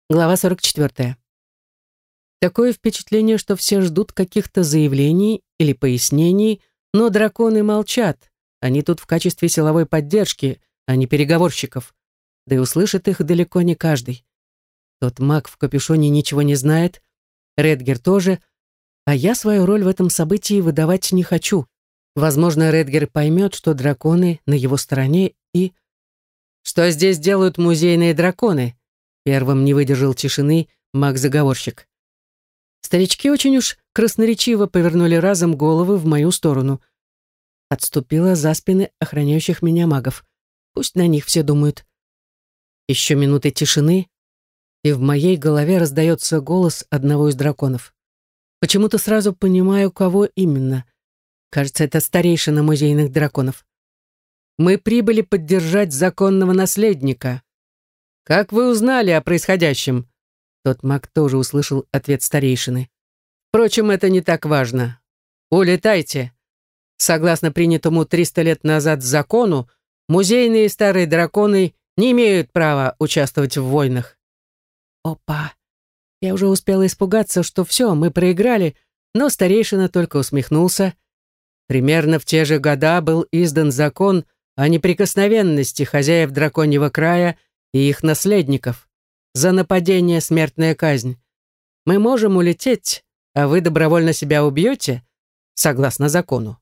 Глава 44. Такое впечатление, что все ждут каких-то заявлений или пояснений, но драконы молчат. Они тут в качестве силовой поддержки, а не переговорщиков. Да и услышит их далеко не каждый. Тот маг в капюшоне ничего не знает, Редгер тоже, а я свою роль в этом событии выдавать не хочу. Возможно, Редгер поймет, что драконы на его стороне и... Что здесь делают музейные драконы? Первым не выдержал тишины маг-заговорщик. Старички очень уж красноречиво повернули разом головы в мою сторону. Отступила за спины охраняющих меня магов. Пусть на них все думают. Еще минуты тишины, и в моей голове раздается голос одного из драконов. Почему-то сразу понимаю, кого именно. Кажется, это старейшина музейных драконов. Мы прибыли поддержать законного наследника. «Как вы узнали о происходящем?» Тот маг тоже услышал ответ старейшины. «Впрочем, это не так важно. Улетайте. Согласно принятому 300 лет назад закону, музейные старые драконы не имеют права участвовать в войнах». Опа! Я уже успела испугаться, что все, мы проиграли, но старейшина только усмехнулся. Примерно в те же года был издан закон о неприкосновенности хозяев драконьего края и их наследников. За нападение смертная казнь. Мы можем улететь, а вы добровольно себя убьете, согласно закону.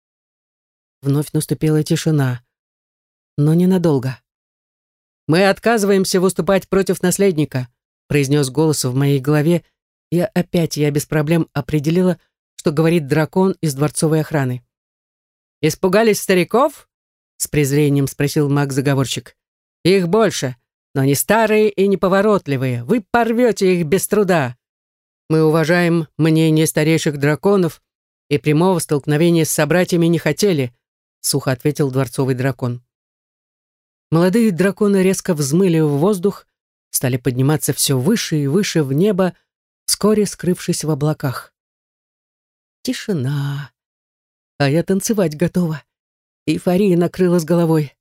Вновь наступила тишина, но ненадолго. «Мы отказываемся выступать против наследника», произнес голос в моей голове, и я без проблем определила, что говорит дракон из дворцовой охраны. «Испугались стариков?» с презрением спросил маг-заговорщик. «Их больше, но они старые и неповоротливые. Вы порвете их без труда. Мы уважаем мнение старейших драконов и прямого столкновения с собратьями не хотели», сухо ответил дворцовый дракон. Молодые драконы резко взмыли в воздух, стали подниматься все выше и выше в небо, вскоре скрывшись в облаках. Тишина. А я танцевать готова. Эйфория накрыла с головой.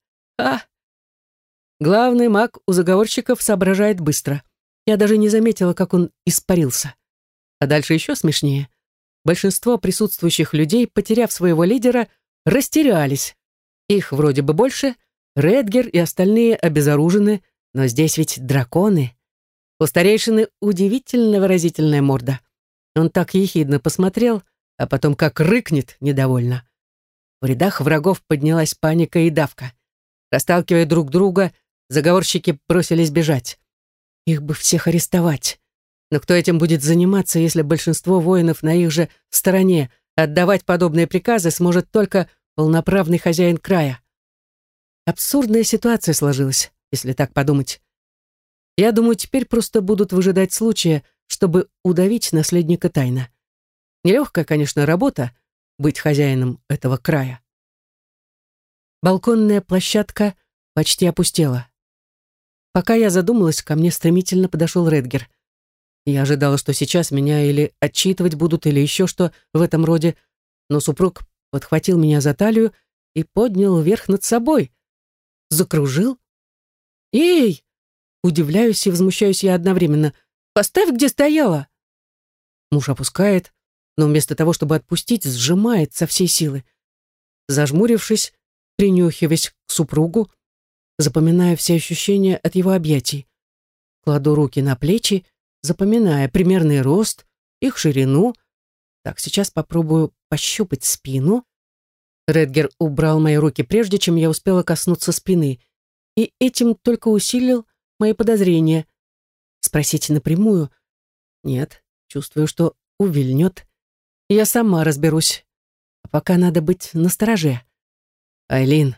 Главный маг у заговорщиков соображает быстро. Я даже не заметила, как он испарился. А дальше еще смешнее. Большинство присутствующих людей, потеряв своего лидера, растерялись. Их вроде бы больше, Редгер и остальные обезоружены, но здесь ведь драконы. У старейшины удивительно выразительная морда. Он так ехидно посмотрел, а потом как рыкнет недовольно. В рядах врагов поднялась паника и давка. Расталкивая друг друга, заговорщики бросились бежать. Их бы всех арестовать. Но кто этим будет заниматься, если большинство воинов на их же стороне? Отдавать подобные приказы сможет только полноправный хозяин края. Абсурдная ситуация сложилась, если так подумать. Я думаю, теперь просто будут выжидать случая, чтобы удавить наследника тайно. Нелегкая, конечно, работа — быть хозяином этого края. Балконная площадка почти опустела. Пока я задумалась, ко мне стремительно подошел Редгер. Я ожидала, что сейчас меня или отчитывать будут, или еще что в этом роде, но супруг подхватил меня за талию и поднял вверх над собой. Закружил. «Эй!» — удивляюсь и возмущаюсь я одновременно. «Поставь, где стояла!» Муж опускает, но вместо того, чтобы отпустить, сжимает со всей силы. Зажмурившись, принюхиваясь к супругу, запоминаю все ощущения от его объятий. Кладу руки на плечи, запоминая примерный рост, их ширину. Так, сейчас попробую пощупать спину. Редгер убрал мои руки, прежде чем я успела коснуться спины, и этим только усилил мои подозрения. Спросить напрямую? Нет, чувствую, что увильнет. Я сама разберусь. А пока надо быть настороже. Айлин.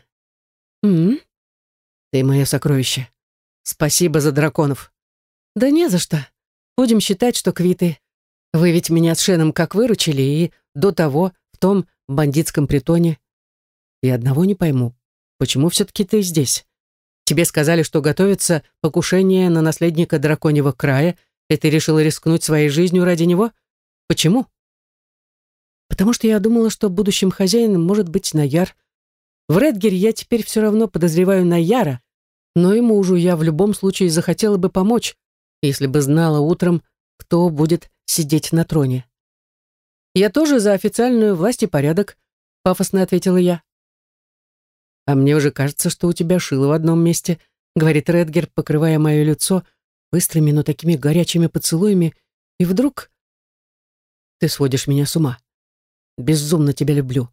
Ты мое сокровище. Спасибо за драконов. Да не за что. Будем считать, что квиты. Вы ведь меня с Шеном как выручили, и до того в том бандитском притоне. И одного не пойму. Почему все-таки ты здесь? Тебе сказали, что готовится покушение на наследника драконьего края, и ты решила рискнуть своей жизнью ради него? Почему? Потому что я думала, что будущим хозяином может быть Наяр. В Редгере я теперь все равно подозреваю Наяра, но и мужу я в любом случае захотела бы помочь, если бы знала утром, кто будет сидеть на троне. «Я тоже за официальную власть и порядок», — пафосно ответила я. «А мне уже кажется, что у тебя шило в одном месте», — говорит Редгер, покрывая мое лицо быстрыми, но такими горячими поцелуями, и вдруг ты сводишь меня с ума. Безумно тебя люблю.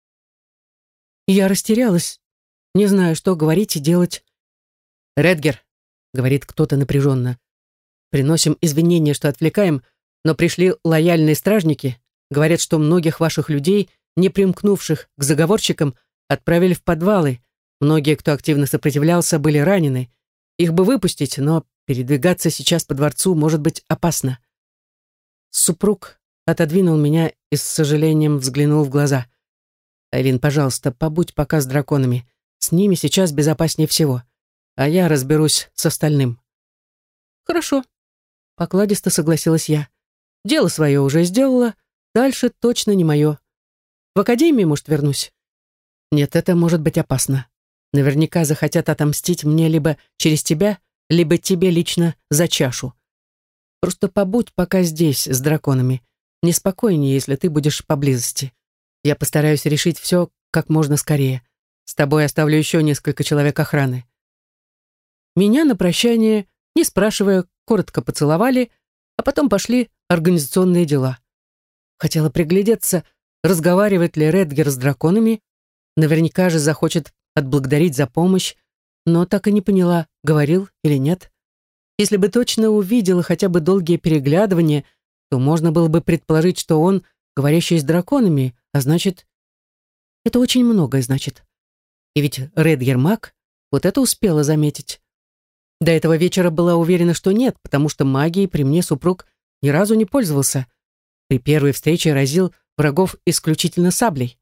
Я растерялась, не знаю, что говорить и делать. «Редгер», — говорит кто-то напряженно, — «приносим извинения, что отвлекаем, но пришли лояльные стражники, говорят, что многих ваших людей, не примкнувших к заговорщикам, отправили в подвалы. Многие, кто активно сопротивлялся, были ранены. Их бы выпустить, но передвигаться сейчас по дворцу может быть опасно». Супруг отодвинул меня и с сожалением взглянул в глаза. «Айлин, пожалуйста, побудь пока с драконами. С ними сейчас безопаснее всего. А я разберусь с остальным». «Хорошо», — покладисто согласилась я. «Дело свое уже сделала, дальше точно не мое. В академии, может, вернусь?» «Нет, это может быть опасно. Наверняка захотят отомстить мне либо через тебя, либо тебе лично за чашу. Просто побудь пока здесь с драконами. Неспокойнее, если ты будешь поблизости. Я постараюсь решить все как можно скорее. С тобой оставлю еще несколько человек охраны». Меня на прощание, не спрашивая, коротко поцеловали, а потом пошли организационные дела. Хотела приглядеться, разговаривает ли Редгер с драконами. Наверняка же захочет отблагодарить за помощь, но так и не поняла, говорил или нет. Если бы точно увидела хотя бы долгие переглядывания, то можно было бы предположить, что он, говорящий с драконами, а значит... Это очень многое значит. И ведь Редгер маг вот это успела заметить. До этого вечера была уверена, что нет, потому что магией при мне супруг ни разу не пользовался. При первой встрече разил врагов исключительно саблей.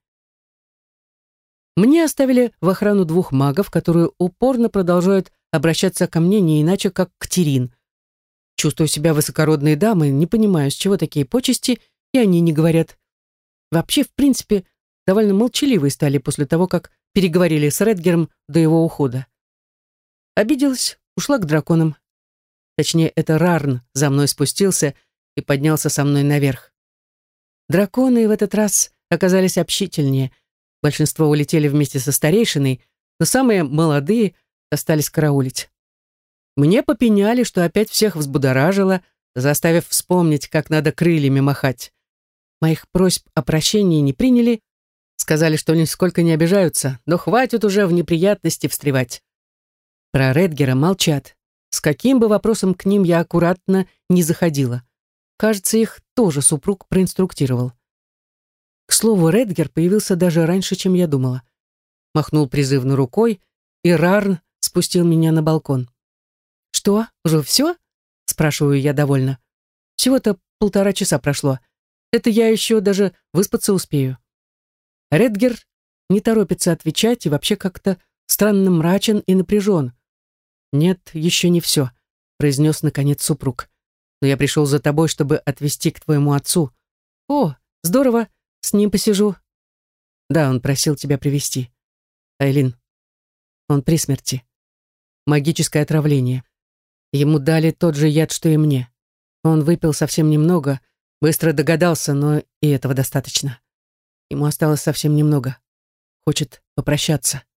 Мне оставили в охрану 2 магов, которые упорно продолжают обращаться ко мне не иначе, как к Тирин. Чувствую себя высокородной дамой, не понимаю, с чего такие почести, и они не говорят. Вообще, в принципе, довольно молчаливые стали после того, как переговорили с Редгером до его ухода. Обиделась, ушла к драконам. Точнее, это Рарн за мной спустился и поднялся со мной наверх. Драконы в этот раз оказались общительнее. Большинство улетели вместе со старейшиной, но самые молодые остались караулить. Мне попеняли, что опять всех взбудоражило, заставив вспомнить, как надо крыльями махать. Моих просьб о прощении не приняли, сказали, что нисколько не обижаются, но хватит уже в неприятности встревать. Про Редгера молчат. С каким бы вопросом к ним я аккуратно не заходила. Кажется, их тоже супруг проинструктировал. К слову, Редгер появился даже раньше, чем я думала. Махнул призывно рукой, и Рарн спустил меня на балкон. «Что, уже все?» — спрашиваю я довольно. «Всего-то 1,5 часа прошло. Это я еще даже выспаться успею». Редгер не торопится отвечать и вообще как-то странно мрачен и напряжен. «Нет, еще не все», — произнес наконец супруг. «Но я пришел за тобой, чтобы отвезти к твоему отцу». «О, здорово, с ним посижу». «Да, он просил тебя привезти. Айлин, он при смерти. Магическое отравление. Ему дали тот же яд, что и мне. Он выпил совсем немного, быстро догадался, но и этого достаточно. Ему осталось совсем немного. Хочет попрощаться».